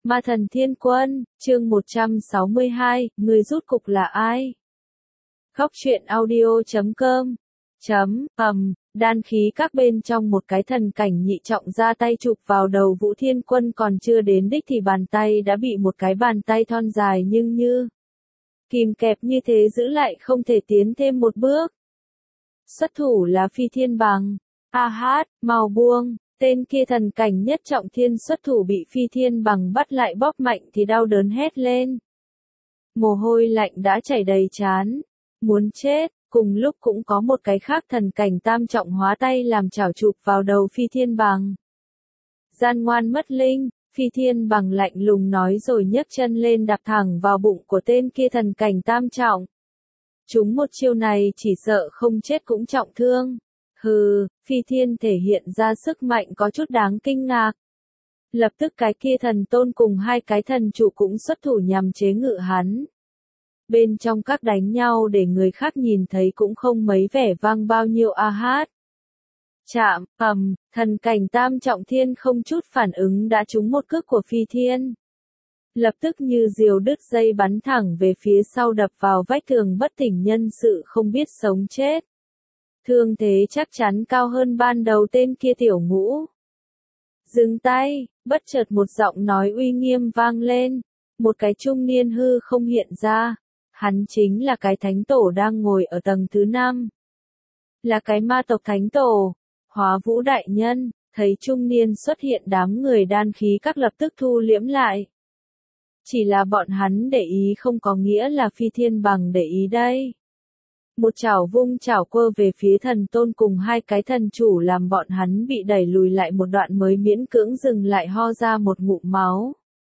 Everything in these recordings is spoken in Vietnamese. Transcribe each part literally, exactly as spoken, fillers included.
Ma thần thiên quân, chương một trăm sáu mươi hai, người rút cục là ai? Khóc chuyện audio chấm com chấm ầm đan khí các bên trong một cái thần cảnh nhị trọng ra tay chụp vào đầu Vũ Thiên Quân, còn chưa đến đích thì bàn tay đã bị một cái bàn tay thon dài nhưng như kìm kẹp như thế giữ lại không thể tiến thêm một bước. Xuất thủ là Phi Thiên Bằng. A hát, mau buông. Tên kia thần cảnh nhất trọng thiên xuất thủ bị Phi Thiên Bằng bắt lại bóp mạnh thì đau đớn hét lên. Mồ hôi lạnh đã chảy đầy trán. Muốn chết, cùng lúc cũng có một cái khác thần cảnh tam trọng hóa tay làm chảo chụp vào đầu Phi Thiên Bằng. Gian ngoan mất linh, Phi Thiên Bằng lạnh lùng nói rồi nhấc chân lên đạp thẳng vào bụng của tên kia thần cảnh tam trọng. Chúng một chiêu này chỉ sợ không chết cũng trọng thương. Hừ, Phi Thiên thể hiện ra sức mạnh có chút đáng kinh ngạc. Lập tức cái kia thần tôn cùng hai cái thần trụ cũng xuất thủ nhằm chế ngự hắn. Bên trong các đánh nhau để người khác nhìn thấy cũng không mấy vẻ vang bao nhiêu a hát. Chạm, ầm, thần cảnh tam trọng thiên không chút phản ứng đã trúng một cước của Phi Thiên. Lập tức như diều đứt dây bắn thẳng về phía sau đập vào vách tường bất tỉnh nhân sự không biết sống chết. Thương thế chắc chắn cao hơn ban đầu tên kia tiểu ngũ. Dừng tay, bất chợt một giọng nói uy nghiêm vang lên. Một cái trung niên hư không hiện ra. Hắn chính là cái thánh tổ đang ngồi ở tầng thứ năm. Là cái ma tộc thánh tổ. Hóa Vũ đại nhân, thấy trung niên xuất hiện đám người đan khí các lập tức thu liễm lại. Chỉ là bọn hắn để ý không có nghĩa là Phi Thiên Bằng để ý đây. Một chảo vung chảo quơ về phía thần tôn cùng hai cái thần chủ làm bọn hắn bị đẩy lùi lại một đoạn mới miễn cưỡng dừng lại ho ra một ngụm máu.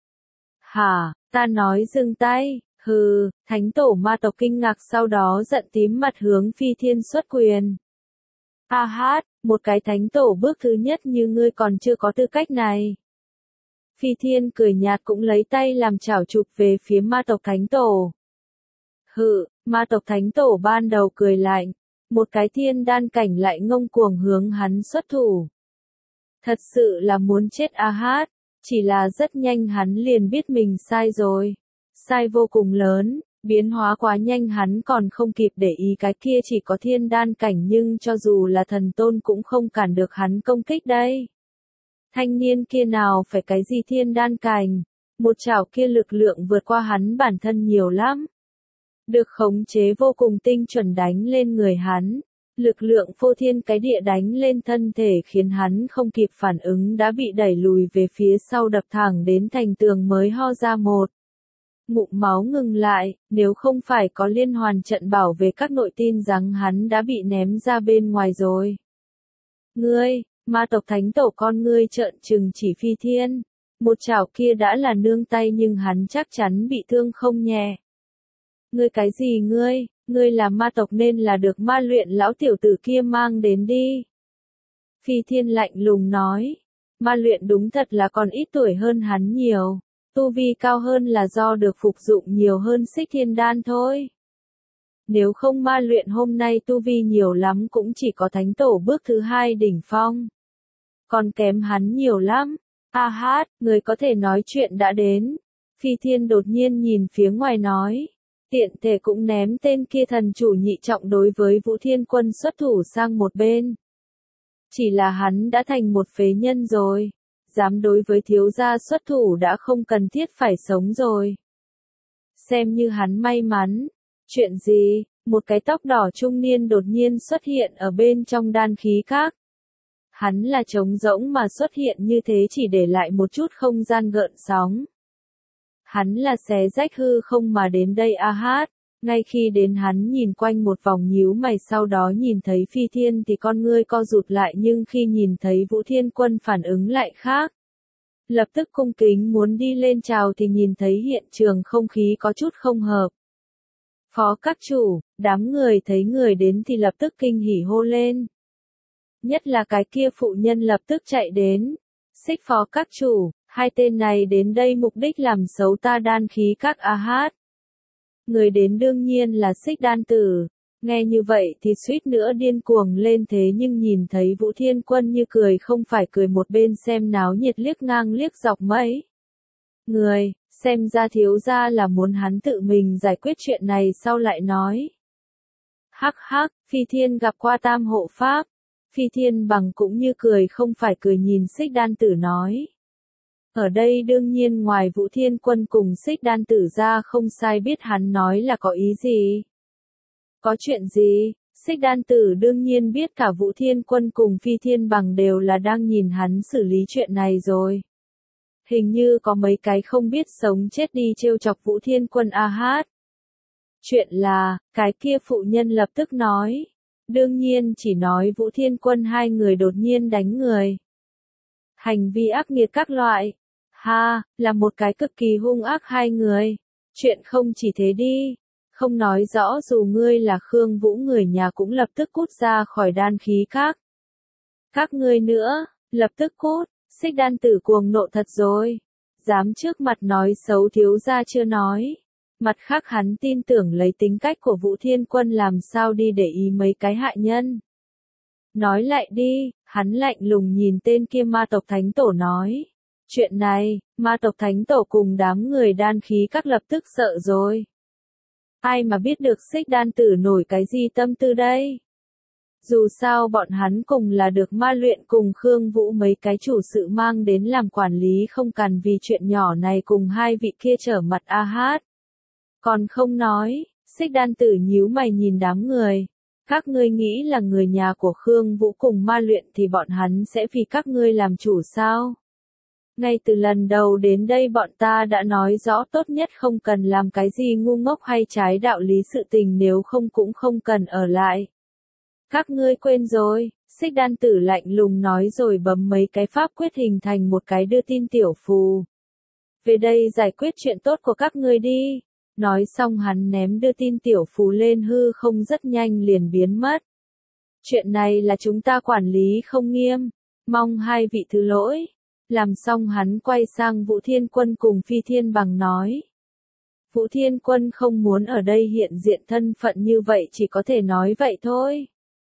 Hả, ta nói dừng tay, hừ, thánh tổ ma tộc kinh ngạc sau đó giận tím mặt hướng Phi Thiên xuất quyền. A hát, một cái thánh tổ bước thứ nhất như ngươi còn chưa có tư cách này. Phi Thiên cười nhạt cũng lấy tay làm chảo chụp về phía ma tộc thánh tổ. Hự, ma tộc thánh tổ ban đầu cười lạnh, một cái thiên đan cảnh lại ngông cuồng hướng hắn xuất thủ. Thật sự là muốn chết a hát, chỉ là rất nhanh hắn liền biết mình sai rồi. Sai vô cùng lớn, biến hóa quá nhanh hắn còn không kịp để ý cái kia chỉ có thiên đan cảnh nhưng cho dù là thần tôn cũng không cản được hắn công kích đây. Thanh niên kia nào phải cái gì thiên đan cảnh, một chảo kia lực lượng vượt qua hắn bản thân nhiều lắm. Được khống chế vô cùng tinh chuẩn đánh lên người hắn, lực lượng phô thiên cái địa đánh lên thân thể khiến hắn không kịp phản ứng đã bị đẩy lùi về phía sau đập thẳng đến thành tường mới ho ra một ngụm máu ngừng lại, nếu không phải có liên hoàn trận bảo vệ các nội tin rằng hắn đã bị ném ra bên ngoài rồi. Ngươi, ma tộc thánh tổ con ngươi trợn trừng chỉ Phi Thiên, một chảo kia đã là nương tay nhưng hắn chắc chắn bị thương không nhẹ. Ngươi cái gì ngươi, ngươi là ma tộc nên là được ma luyện lão tiểu tử kia mang đến đi. Phi Thiên lạnh lùng nói, ma luyện đúng thật là còn ít tuổi hơn hắn nhiều, tu vi cao hơn là do được phục dụng nhiều hơn xích thiên đan thôi. Nếu không ma luyện hôm nay tu vi nhiều lắm cũng chỉ có thánh tổ bước thứ hai đỉnh phong. Còn kém hắn nhiều lắm. A hát, người có thể nói chuyện đã đến. Phi Thiên đột nhiên nhìn phía ngoài nói. Tiện thể cũng ném tên kia thần chủ nhị trọng đối với Vũ Thiên Quân xuất thủ sang một bên. Chỉ là hắn đã thành một phế nhân rồi. Dám đối với thiếu gia xuất thủ đã không cần thiết phải sống rồi. Xem như hắn may mắn. Chuyện gì? Một cái tóc đỏ trung niên đột nhiên xuất hiện ở bên trong đan khí các. Hắn là trống rỗng mà xuất hiện như thế chỉ để lại một chút không gian gợn sóng. Hắn là xé rách hư không mà đến đây a hát, ngay khi đến hắn nhìn quanh một vòng nhíu mày sau đó nhìn thấy Phi Thiên thì con ngươi co rụt lại nhưng khi nhìn thấy Vũ Thiên Quân phản ứng lại khác. Lập tức cung kính muốn đi lên chào thì nhìn thấy hiện trường không khí có chút không hợp. Phó các chủ, đám người thấy người đến thì lập tức kinh hỉ hô lên. Nhất là cái kia phụ nhân lập tức chạy đến. Xích phó các chủ, hai tên này đến đây mục đích làm xấu ta đan khí các a hát. Người đến đương nhiên là xích đan tử. Nghe như vậy thì suýt nữa điên cuồng lên thế nhưng nhìn thấy Vũ Thiên Quân như cười không phải cười một bên xem náo nhiệt liếc ngang liếc dọc mấy. người, xem ra thiếu gia là muốn hắn tự mình giải quyết chuyện này sau lại nói. Hắc hắc, Phi Thiên gặp qua Tam hộ pháp. Phi Thiên Bằng cũng như cười không phải cười nhìn Xích Đan Tử nói. Ở đây đương nhiên ngoài Vũ Thiên Quân cùng Xích Đan Tử ra không sai biết hắn nói là có ý gì. Có chuyện gì? Xích Đan Tử đương nhiên biết cả Vũ Thiên Quân cùng Phi Thiên Bằng đều là đang nhìn hắn xử lý chuyện này rồi. Hình như có mấy cái không biết sống chết đi trêu chọc Vũ Thiên Quân a hát. Chuyện là, cái kia phụ nhân lập tức nói. Đương nhiên chỉ nói Vũ Thiên Quân hai người đột nhiên đánh người. Hành vi ác nghiệt các loại. Ha, là một cái cực kỳ hung ác hai người. Chuyện không chỉ thế đi. Không nói rõ dù ngươi là Khương Vũ người nhà cũng lập tức cút ra khỏi đan khí các. Các ngươi nữa, lập tức cút, Xích Đan Tử cuồng nộ thật rồi. Dám trước mặt nói xấu thiếu gia chưa nói. Mặt khác hắn tin tưởng lấy tính cách của Vũ Thiên Quân làm sao đi để ý mấy cái hại nhân. Nói lại đi, hắn lạnh lùng nhìn tên kia ma tộc thánh tổ nói. Chuyện này, ma tộc thánh tổ cùng đám người đan khí các lập tức sợ rồi. Ai mà biết được Xích Đan Tử nổi cái gì tâm tư đây? Dù sao bọn hắn cùng là được ma luyện cùng Khương Vũ mấy cái chủ sự mang đến làm quản lý không cần vì chuyện nhỏ này cùng hai vị kia trở mặt a hát. Còn không nói, Xích Đan Tử nhíu mày nhìn đám người. Các ngươi nghĩ là người nhà của Khương Vũ cùng ma luyện thì bọn hắn sẽ vì các ngươi làm chủ sao? Ngay từ lần đầu đến đây bọn ta đã nói rõ tốt nhất không cần làm cái gì ngu ngốc hay trái đạo lý sự tình nếu không cũng không cần ở lại. Các ngươi quên rồi, Xích Đan Tử lạnh lùng nói rồi bấm mấy cái pháp quyết hình thành một cái đưa tin tiểu phù. Về đây giải quyết chuyện tốt của các ngươi đi. Nói xong hắn ném đưa tin tiểu phù lên hư không rất nhanh liền biến mất. Chuyện này là chúng ta quản lý không nghiêm, mong hai vị thứ lỗi. Làm xong hắn quay sang Vũ Thiên Quân cùng Phi Thiên Bằng nói. Vũ Thiên Quân không muốn ở đây hiện diện thân phận như vậy chỉ có thể nói vậy thôi.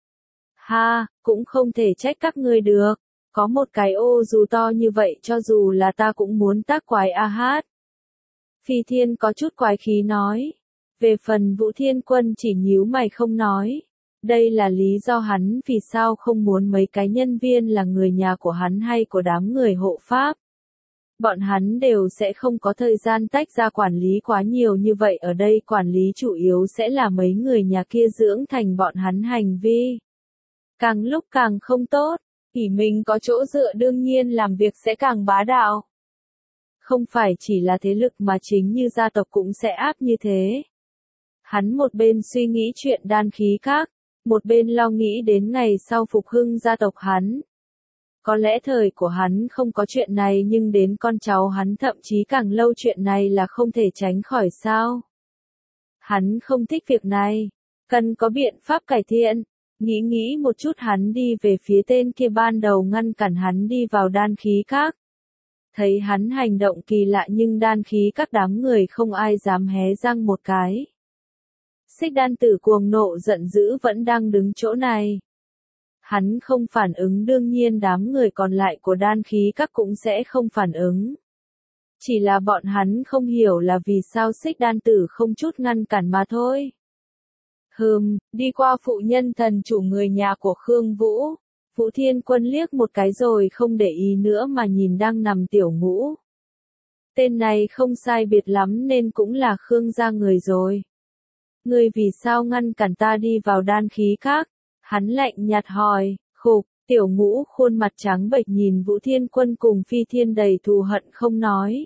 Ha, cũng không thể trách các ngươi được. Có một cái ô dù to như vậy cho dù là ta cũng muốn tác quái a hát. Phi Thiên có chút quái khí nói. Về phần Vũ Thiên Quân chỉ nhíu mày không nói. Đây là lý do hắn vì sao không muốn mấy cái nhân viên là người nhà của hắn hay của đám người hộ pháp. Bọn hắn đều sẽ không có thời gian tách ra quản lý quá nhiều như vậy ở đây quản lý chủ yếu sẽ là mấy người nhà kia dưỡng thành bọn hắn hành vi. Càng lúc càng không tốt, ỷ mình có chỗ dựa đương nhiên làm việc sẽ càng bá đạo. Không phải chỉ là thế lực mà chính như gia tộc cũng sẽ áp như thế. Hắn một bên suy nghĩ chuyện đan khí các, một bên lo nghĩ đến ngày sau phục hưng gia tộc hắn. Có lẽ thời của hắn không có chuyện này nhưng đến con cháu hắn thậm chí càng lâu chuyện này là không thể tránh khỏi sao. Hắn không thích việc này, cần có biện pháp cải thiện. Nghĩ nghĩ một chút hắn đi về phía tên kia ban đầu ngăn cản hắn đi vào đan khí các. Thấy hắn hành động kỳ lạ nhưng đan khí các đám người không ai dám hé răng một cái. Xích Đan Tử cuồng nộ giận dữ vẫn đang đứng chỗ này. Hắn không phản ứng đương nhiên đám người còn lại của đan khí các cũng sẽ không phản ứng. Chỉ là bọn hắn không hiểu là vì sao Xích Đan Tử không chút ngăn cản mà thôi. Hừm, đi qua phụ nhân thần chủ người nhà của Khương Vũ. Vũ Thiên Quân liếc một cái rồi không để ý nữa mà nhìn đang nằm Tiểu Ngũ. Tên này không sai biệt lắm nên cũng là Khương gia người rồi. Ngươi vì sao ngăn cản ta đi vào đan khí các? Hắn lạnh nhạt hỏi, khục, Tiểu Ngũ khuôn mặt trắng bệch nhìn Vũ Thiên Quân cùng Phi Thiên đầy thù hận không nói.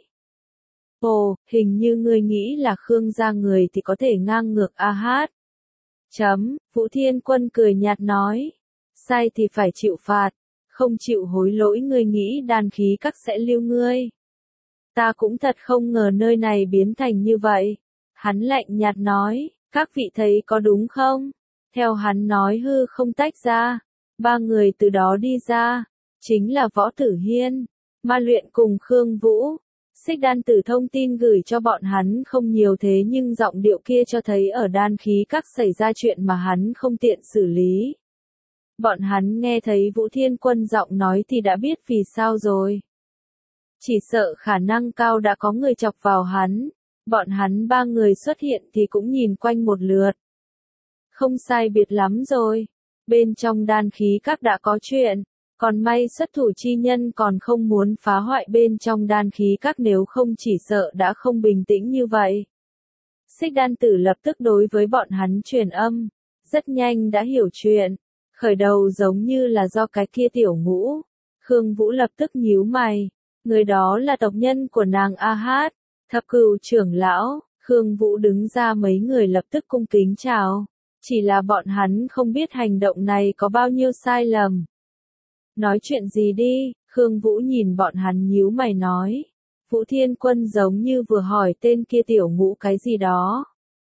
Ồ, hình như ngươi nghĩ là Khương gia người thì có thể ngang ngược a hát. Chấm, Vũ Thiên Quân cười nhạt nói. Sai thì phải chịu phạt, không chịu hối lỗi ngươi nghĩ đan khí các sẽ lưu ngươi. Ta cũng thật không ngờ nơi này biến thành như vậy. Hắn lạnh nhạt nói, các vị thấy có đúng không? Theo hắn nói hư không tách ra. Ba người từ đó đi ra. Chính là Võ Tử Hiên, ma luyện cùng Khương Vũ. Xích Đan Tử thông tin gửi cho bọn hắn không nhiều thế nhưng giọng điệu kia cho thấy ở đan khí các xảy ra chuyện mà hắn không tiện xử lý. Bọn hắn nghe thấy Vũ Thiên Quân giọng nói thì đã biết vì sao rồi. Chỉ sợ khả năng cao đã có người chọc vào hắn. Bọn hắn ba người xuất hiện thì cũng nhìn quanh một lượt. Không sai biệt lắm rồi. Bên trong đan khí các đã có chuyện. Còn may xuất thủ chi nhân còn không muốn phá hoại bên trong đan khí các, nếu không chỉ sợ đã không bình tĩnh như vậy. Xích đan tử lập tức đối với bọn hắn truyền âm. Rất nhanh đã hiểu chuyện. Khởi đầu giống như là do cái kia tiểu ngũ. Khương Vũ lập tức nhíu mày. Người đó là tộc nhân của nàng A Hát. Thập Cửu trưởng lão. Khương Vũ đứng ra, mấy người lập tức cung kính chào. Chỉ là bọn hắn không biết hành động này có bao nhiêu sai lầm. Nói chuyện gì đi, Khương Vũ nhìn bọn hắn nhíu mày nói. Vũ Thiên Quân giống như vừa hỏi tên kia tiểu ngũ cái gì đó.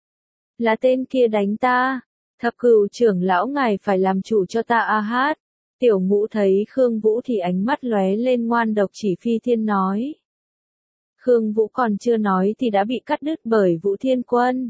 Là tên kia đánh ta. Thập Cửu trưởng lão, ngài phải làm chủ cho ta A Hát. Tiểu ngũ thấy Khương Vũ thì ánh mắt lóe lên, ngoan độc chỉ Phi Thiên nói. Khương Vũ còn chưa nói thì đã bị cắt đứt bởi Vũ Thiên Quân.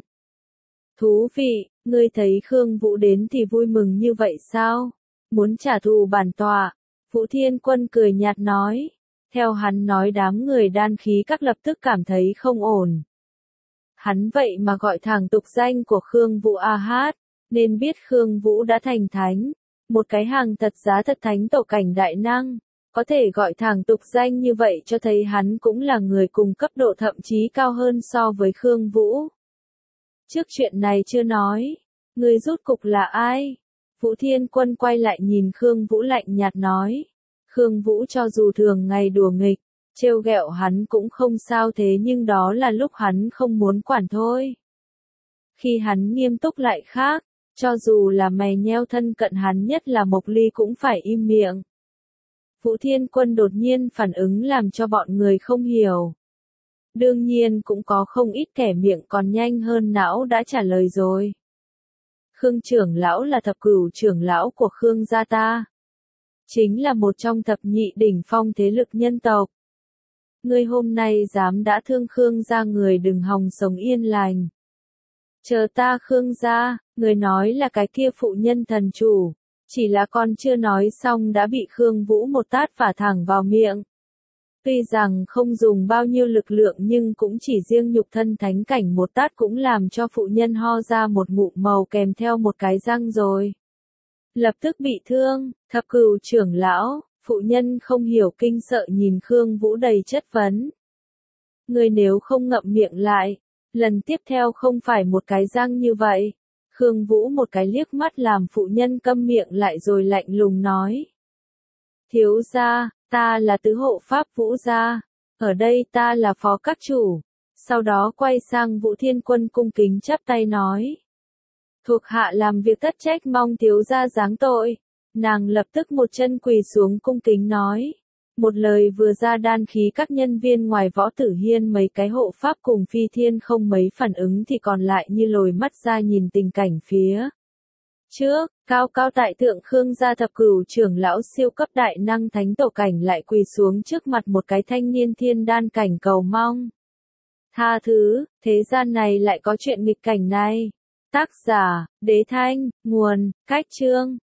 Thú vị, ngươi thấy Khương Vũ đến thì vui mừng như vậy sao? Muốn trả thù bản tọa. Vũ Thiên Quân cười nhạt nói. Theo hắn nói, đám người đan khí các lập tức cảm thấy không ổn. Hắn vậy mà gọi thẳng tục danh của Khương Vũ A Hát, nên biết Khương Vũ đã thành thánh. Một cái hàng thật giá thật thánh tổ cảnh đại năng. Có thể gọi thẳng tục danh như vậy cho thấy hắn cũng là người cùng cấp độ, thậm chí cao hơn so với Khương Vũ. Trước chuyện này chưa nói, người rốt cục là ai? Vũ Thiên Quân quay lại nhìn Khương Vũ lạnh nhạt nói. Khương Vũ cho dù thường ngày đùa nghịch, trêu ghẹo hắn cũng không sao, thế nhưng đó là lúc hắn không muốn quản thôi. Khi hắn nghiêm túc lại khác, cho dù là mày nheo thân cận hắn nhất là Mộc Ly cũng phải im miệng. Vũ Thiên Quân đột nhiên phản ứng làm cho bọn người không hiểu. Đương nhiên cũng có không ít kẻ miệng còn nhanh hơn não đã trả lời rồi. Khương trưởng lão là thập cửu trưởng lão của Khương gia ta. Chính là một trong thập nhị đỉnh phong thế lực nhân tộc. Ngươi hôm nay dám đã thương Khương gia, người đừng hòng sống yên lành. Chờ ta Khương gia, người nói là cái kia phụ nhân thần chủ. Chỉ là con chưa nói xong đã bị Khương Vũ một tát vả thẳng vào miệng. Tuy rằng không dùng bao nhiêu lực lượng nhưng cũng chỉ riêng nhục thân thánh cảnh một tát cũng làm cho phụ nhân ho ra một ngụm màu kèm theo một cái răng rồi. Lập tức bị thương, thập cửu trưởng lão, phụ nhân không hiểu kinh sợ nhìn Khương Vũ đầy chất vấn. Người nếu không ngậm miệng lại, lần tiếp theo không phải một cái răng như vậy. Khương Vũ một cái liếc mắt làm phụ nhân câm miệng lại rồi lạnh lùng nói. Thiếu gia, ta là tứ hộ pháp Vũ gia, ở đây ta là phó các chủ. Sau đó quay sang Vũ Thiên Quân cung kính chắp tay nói. Thuộc hạ làm việc tất trách, mong thiếu gia giáng tội. Nàng lập tức một chân quỳ xuống cung kính nói. Một lời vừa ra, đan khí các nhân viên ngoài Võ Tử Hiên mấy cái hộ pháp cùng Phi Thiên không mấy phản ứng thì còn lại như lồi mắt ra nhìn tình cảnh phía trước. Cao cao tại thượng Khương gia thập cửu trưởng lão siêu cấp đại năng thánh tổ cảnh lại quỳ xuống trước mặt một cái thanh niên thiên đan cảnh cầu mong. Tha thứ, thế gian này lại có chuyện nghịch cảnh này. Tác giả, Đế Thanh, nguồn, Cách Chương.